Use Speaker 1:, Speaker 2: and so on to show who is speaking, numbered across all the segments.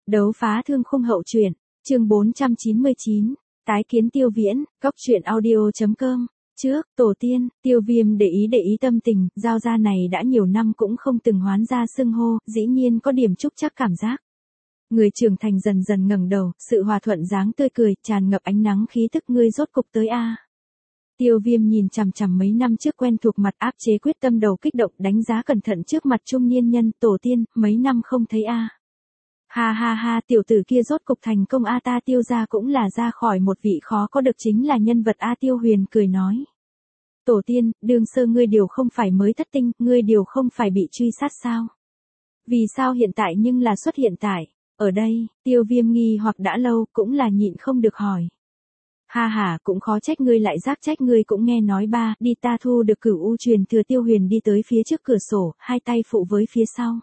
Speaker 1: Đấu phá thương khung hậu truyện, chương 499, tái kiến Tiêu Viễn, góc truyện audio.com. Trước, tổ tiên, Tiêu Viêm để ý tâm tình, giao gia này đã nhiều năm cũng không từng hoán ra xưng hô, dĩ nhiên có điểm trúc chắc cảm giác. Người trưởng thành dần dần ngẩng đầu, sự hòa thuận dáng tươi cười, tràn ngập ánh nắng khí thức, ngươi rốt cục tới a. Tiêu Viêm nhìn chằm chằm mấy năm trước quen thuộc mặt, áp chế quyết tâm đầu kích động, đánh giá cẩn thận trước mặt trung niên nhân, tổ tiên, mấy năm không thấy a. Ha ha ha, tiểu tử kia rốt cục thành công a, ta Tiêu gia cũng là ra khỏi một vị khó có được chính là nhân vật a. Tiêu Huyền cười nói. Tổ tiên, đương sơ ngươi điều không phải mới thất tinh, ngươi điều không phải bị truy sát sao? Vì sao hiện tại nhưng là xuất hiện tại, ở đây, Tiêu Viêm nghi hoặc đã lâu, cũng là nhịn không được hỏi. Ha ha, cũng khó trách ngươi lại giác trách, ngươi cũng nghe nói ba, đi ta thu được Cửu U truyền thừa. Tiêu Huyền đi tới phía trước cửa sổ, hai tay phụ với phía sau.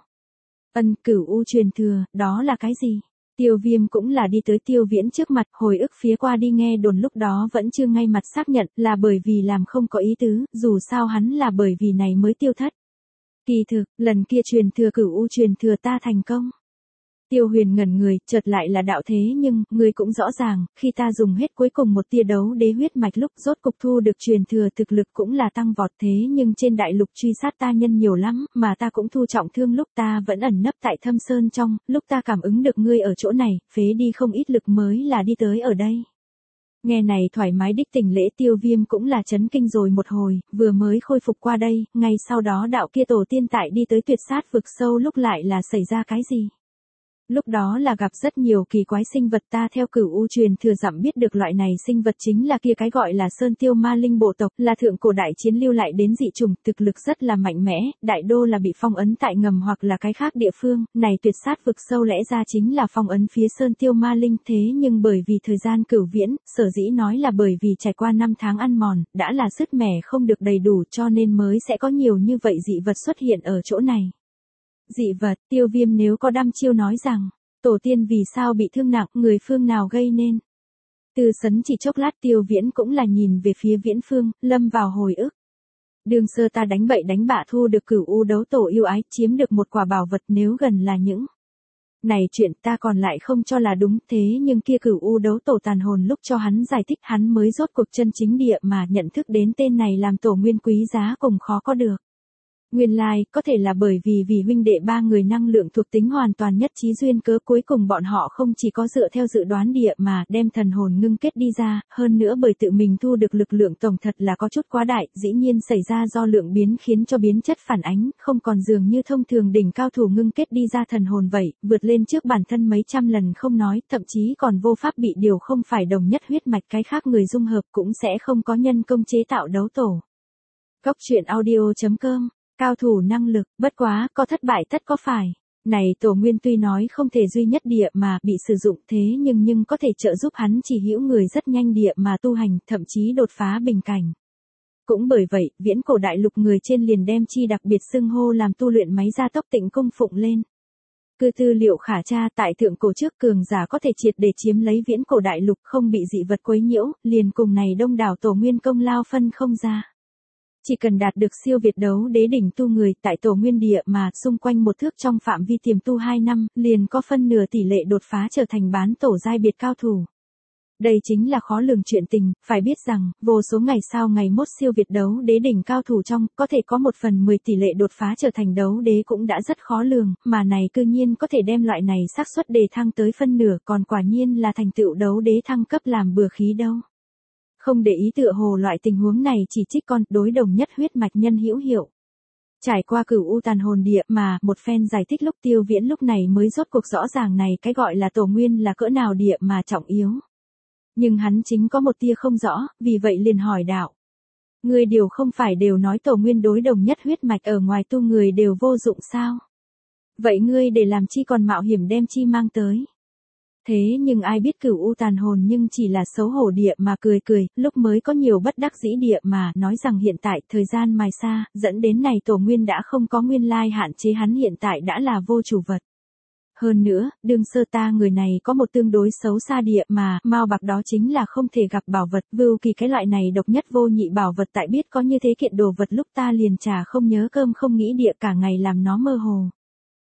Speaker 1: Cửu U truyền thừa, đó là cái gì? Tiêu Viêm cũng là đi tới Tiêu Viễn trước mặt, hồi ức phía qua đi nghe đồn lúc đó vẫn chưa ngay mặt xác nhận, là bởi vì làm không có ý tứ, dù sao hắn là bởi vì này mới tiêu thất. Kỳ thực, lần kia truyền thừa Cửu U truyền thừa ta thành công. Tiêu Huyền ngẩn người, chợt lại là đạo thế, nhưng, ngươi cũng rõ ràng, khi ta dùng hết cuối cùng một tia đấu đế huyết mạch lúc rốt cục thu được truyền thừa, thực lực cũng là tăng vọt, thế nhưng trên đại lục truy sát ta nhân nhiều lắm, mà ta cũng thu trọng thương lúc ta vẫn ẩn nấp tại thâm sơn trong, lúc ta cảm ứng được ngươi ở chỗ này, phế đi không ít lực mới là đi tới ở đây. Nghe này thoải mái đích tình lễ, Tiêu Viêm cũng là chấn kinh rồi một hồi, vừa mới khôi phục qua đây, ngay sau đó đạo kia tổ tiên tại đi tới tuyệt sát vực sâu lúc lại là xảy ra cái gì? Lúc đó là gặp rất nhiều kỳ quái sinh vật, ta theo Cửu U truyền thừa dặm biết được loại này sinh vật chính là kia cái gọi là Sơn Tiêu Ma Linh bộ tộc, là thượng cổ đại chiến lưu lại đến dị chủng, thực lực rất là mạnh mẽ, đại đô là bị phong ấn tại ngầm hoặc là cái khác địa phương, này tuyệt sát vực sâu lẽ ra chính là phong ấn phía Sơn Tiêu Ma Linh, thế nhưng bởi vì thời gian Cửu Viễn, sở dĩ nói là bởi vì trải qua 5 tháng ăn mòn, đã là sứt mẻ không được đầy đủ cho nên mới sẽ có nhiều như vậy dị vật xuất hiện ở chỗ này. Dị vật, Tiêu Viêm nếu có đăm chiêu nói rằng, tổ tiên vì sao bị thương nặng, người phương nào gây nên. Từ sấn chỉ chốc lát, Tiêu Viễn cũng là nhìn về phía Viễn Phương, lâm vào hồi ức. Đường sơ ta đánh bậy đánh bạ thu được Cửu U đấu tổ yêu ái, chiếm được một quả bảo vật, nếu gần là những này chuyện ta còn lại không cho là đúng, thế nhưng kia Cửu U đấu tổ tàn hồn lúc cho hắn giải thích, hắn mới rốt cuộc chân chính địa mà nhận thức đến tên này làm tổ nguyên quý giá cùng khó có được. Nguyên lai, có thể là bởi vì huynh đệ ba người năng lượng thuộc tính hoàn toàn nhất trí duyên cớ, cuối cùng bọn họ không chỉ có dựa theo dự đoán địa mà đem thần hồn ngưng kết đi ra, hơn nữa bởi tự mình thu được lực lượng tổng thật là có chút quá đại, dĩ nhiên xảy ra do lượng biến khiến cho biến chất phản ánh, không còn dường như thông thường đỉnh cao thủ ngưng kết đi ra thần hồn vậy, vượt lên trước bản thân mấy trăm lần không nói, thậm chí còn vô pháp bị điều không phải đồng nhất huyết mạch, cái khác người dung hợp cũng sẽ không có nhân công chế tạo đấu tổ. Góc truyện audio.com. Cao thủ năng lực, bất quá, có thất bại tất có phải. Này tổ nguyên tuy nói không thể duy nhất địa mà bị sử dụng, thế nhưng có thể trợ giúp hắn chỉ hữu người rất nhanh địa mà tu hành, thậm chí đột phá bình cảnh. Cũng bởi vậy, viễn cổ đại lục người trên liền đem chi đặc biệt xưng hô làm tu luyện máy gia tốc Tịnh Cung Phụng lên. Cứ tư liệu khả tra, tại thượng cổ trước cường giả có thể triệt để chiếm lấy viễn cổ đại lục không bị dị vật quấy nhiễu, liền cùng này đông đảo tổ nguyên công lao phân không ra. Chỉ cần đạt được siêu việt đấu đế đỉnh tu người tại tổ nguyên địa mà xung quanh một thước trong phạm vi tiềm tu 2 năm, liền có phân nửa tỷ lệ đột phá trở thành bán tổ giai biệt cao thủ. Đây chính là khó lường chuyện tình, phải biết rằng, vô số ngày sau ngày mốt siêu việt đấu đế đỉnh cao thủ trong, có thể có 1/10 tỷ lệ đột phá trở thành đấu đế cũng đã rất khó lường, mà này cư nhiên có thể đem loại này xác suất đề thăng tới phân nửa, còn quả nhiên là thành tựu đấu đế thăng cấp làm bừa khí đâu. Không để ý tựa hồ loại tình huống này chỉ trích con đối đồng nhất huyết mạch nhân hữu hiệu. Trải qua Cửu U tàn hồn địa mà một phen giải thích lúc Tiêu Viễn lúc này mới rốt cuộc rõ ràng này cái gọi là tổ nguyên là cỡ nào địa mà trọng yếu. Nhưng hắn chính có một tia không rõ, vì vậy liền hỏi đạo. Ngươi điều không phải đều nói tổ nguyên đối đồng nhất huyết mạch ở ngoài tu người đều vô dụng sao? Vậy ngươi để làm chi còn mạo hiểm đem chi mang tới? Thế nhưng ai biết Cửu U tàn hồn nhưng chỉ là xấu hổ địa mà cười, lúc mới có nhiều bất đắc dĩ địa mà nói rằng hiện tại thời gian mài xa, dẫn đến này tổ nguyên đã không có nguyên lai hạn chế hắn hiện tại đã là vô chủ vật. Hơn nữa, đương sơ ta người này có một tương đối xấu xa địa mà, mao bạc đó chính là không thể gặp bảo vật, vưu kỳ cái loại này độc nhất vô nhị bảo vật tại biết có như thế kiện đồ vật lúc ta liền trà không nhớ cơm không nghĩ địa cả ngày làm nó mơ hồ.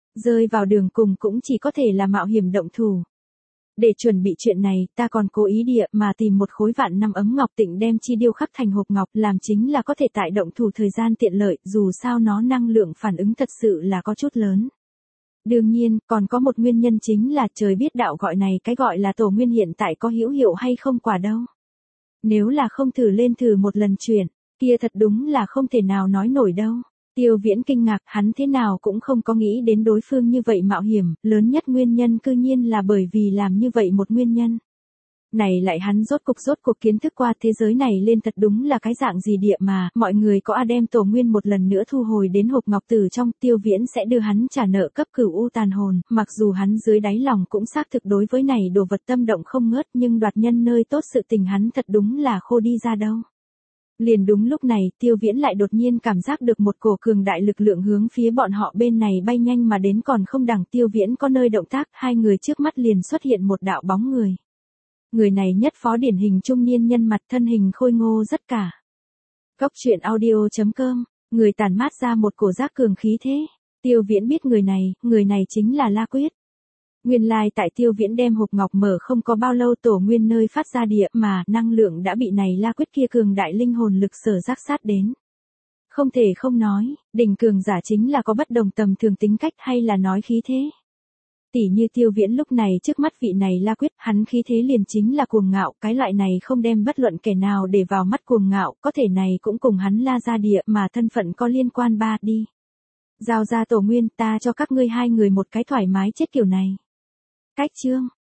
Speaker 1: Rơi vào đường cùng cũng chỉ có thể là mạo hiểm động thủ. Để chuẩn bị chuyện này, ta còn cố ý địa mà tìm một khối vạn năm ấm ngọc tịnh đem chi điêu khắc thành hộp ngọc, làm chính là có thể tại động thủ thời gian tiện lợi, dù sao nó năng lượng phản ứng thật sự là có chút lớn. Đương nhiên, còn có một nguyên nhân chính là trời biết đạo gọi này cái gọi là tổ nguyên hiện tại có hữu hiệu hay không quả đâu. Nếu là không thử lên thử một lần chuyển, kia thật đúng là không thể nào nói nổi đâu. Tiêu Viễn kinh ngạc, hắn thế nào cũng không có nghĩ đến đối phương như vậy mạo hiểm, lớn nhất nguyên nhân cư nhiên là bởi vì làm như vậy một nguyên nhân. Này lại hắn rốt cuộc kiến thức qua thế giới này lên thật đúng là cái dạng gì địa mà, mọi người có đem tổ nguyên một lần nữa thu hồi đến hộp ngọc tử trong, Tiêu Viễn sẽ đưa hắn trả nợ cấp cửu u tàn hồn, mặc dù hắn dưới đáy lòng cũng xác thực đối với này đồ vật tâm động không ngớt, nhưng đoạt nhân nơi tốt sự tình hắn thật đúng là khô đi ra đâu. Liền đúng lúc này, Tiêu Viễn lại đột nhiên cảm giác được một cổ cường đại lực lượng hướng phía bọn họ bên này bay nhanh mà đến, còn không đằng Tiêu Viễn có nơi động tác, hai người trước mắt liền xuất hiện một đạo bóng người. Người này nhất phó điển hình trung niên nhân mặt, thân hình khôi ngô rất cả. Góc truyện audio.com, người tản mát ra một cổ giác cường khí thế. Tiêu Viễn biết người này chính là La Quyết. Nguyên lai tại Tiêu Viễn đem hộp ngọc mở không có bao lâu tổ nguyên nơi phát ra địa mà năng lượng đã bị này La Quyết kia cường đại linh hồn lực sở giác sát đến. Không thể không nói, đỉnh cường giả chính là có bất đồng tầm thường tính cách hay là nói khí thế. Tỉ như Tiêu Viễn lúc này trước mắt vị này La Quyết, hắn khí thế liền chính là cuồng ngạo, cái loại này không đem bất luận kẻ nào để vào mắt cuồng ngạo, có thể này cũng cùng hắn La gia địa mà thân phận có liên quan ba đi. Giao ra tổ nguyên, ta cho các ngươi hai người một cái thoải mái chết kiểu này. Cách chương